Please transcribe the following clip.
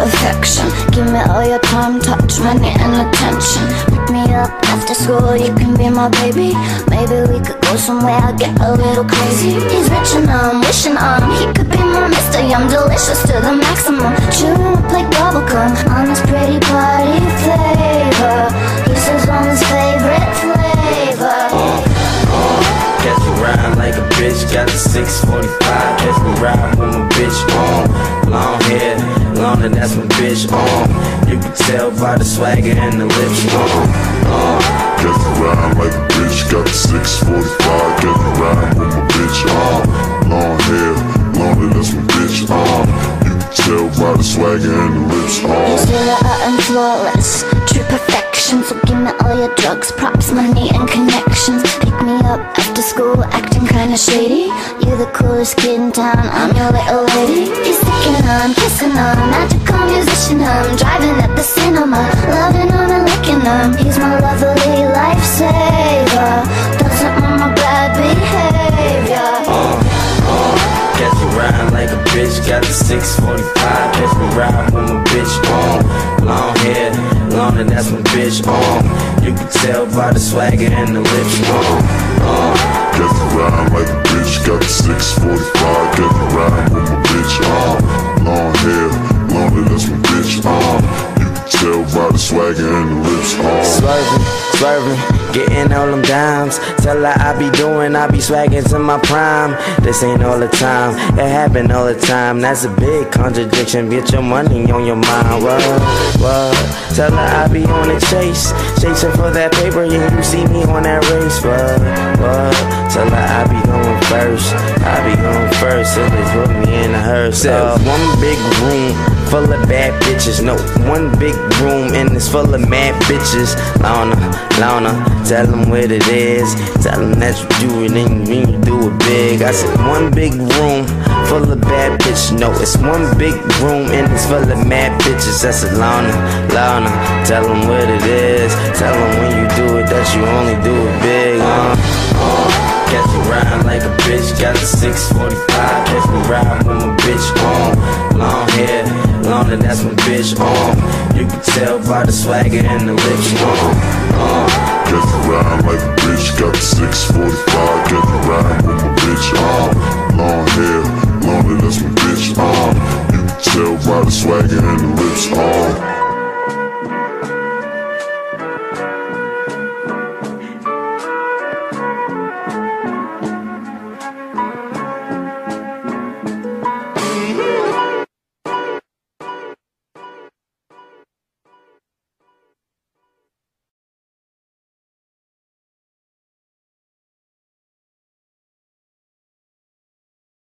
affection. Give me all your time, touch, money and attention. Pick me up after school, you can be my baby. Maybe we could go somewhere, get a little crazy. He's rich and I'm wishing he could be my Mr. Yum, delicious to the maximum. Chewing up like bubblegum on this pretty party flavor. He says on his favorite flavor. Catch me riding like a bitch, got the 645. Catch me riding with my bitch on. Long hair, longer, that's my bitch on. You can tell by the swagger and the lips on. Catch me riding like a bitch, got the 645. Catch me riding with my bitch on. Long hair, longer, that's my bitch on. You can tell by the swagger and the lips on. You're still and flawless, true perfection. So give me all your drugs, props, money and connections. Pick me up after school, acting kinda shady. You're the coolest kid in town, I'm your little lady. He's sticking on, kissing on, magical musician. I'm driving at the cinema, loving on and licking him. He's my lovely lifesaver, doesn't want my bad behavior. Catch me riding like a bitch, got the 645. Catch me riding with my bitch on. Long hair, longer, that's my bitch on. You can tell by the swagger and the lips on. Catch me riding like a bitch, got the 645. Catch me riding with my bitch on. Long hair, longer, that's my bitch on. You can tell by the swagger and the lips on. Swerving, swerving, getting all them dimes. Tell her I be doing, I be swagging to my prime. This ain't all the time, it happen all the time. That's a big contradiction, get your money on your mind. What? Tell her I be on the chase, chasing for that paper, yeah, you see me on that race. What? Tell her I be going first, I be going first. So they put me in a hearse. One big room full of bad bitches. No, one big room and it's full of mad bitches. Lona, tell them what it is. Tell them that you do it and you do it big. I said one big room full of bad bitches. No, it's one big room and it's full of mad bitches. I said Lona, tell them what it is. Tell them when you do it that you only do it big. Catch me riding like a bitch, got the 645. Catch me riding with my bitch on. Long hair, longer, that's my bitch on. You can tell by the swagger and the lips on. Catch me riding like a bitch, got the 645. Catch me riding with my bitch on. Long hair, longer, that's my bitch on. You can tell by the swagger and the lips on.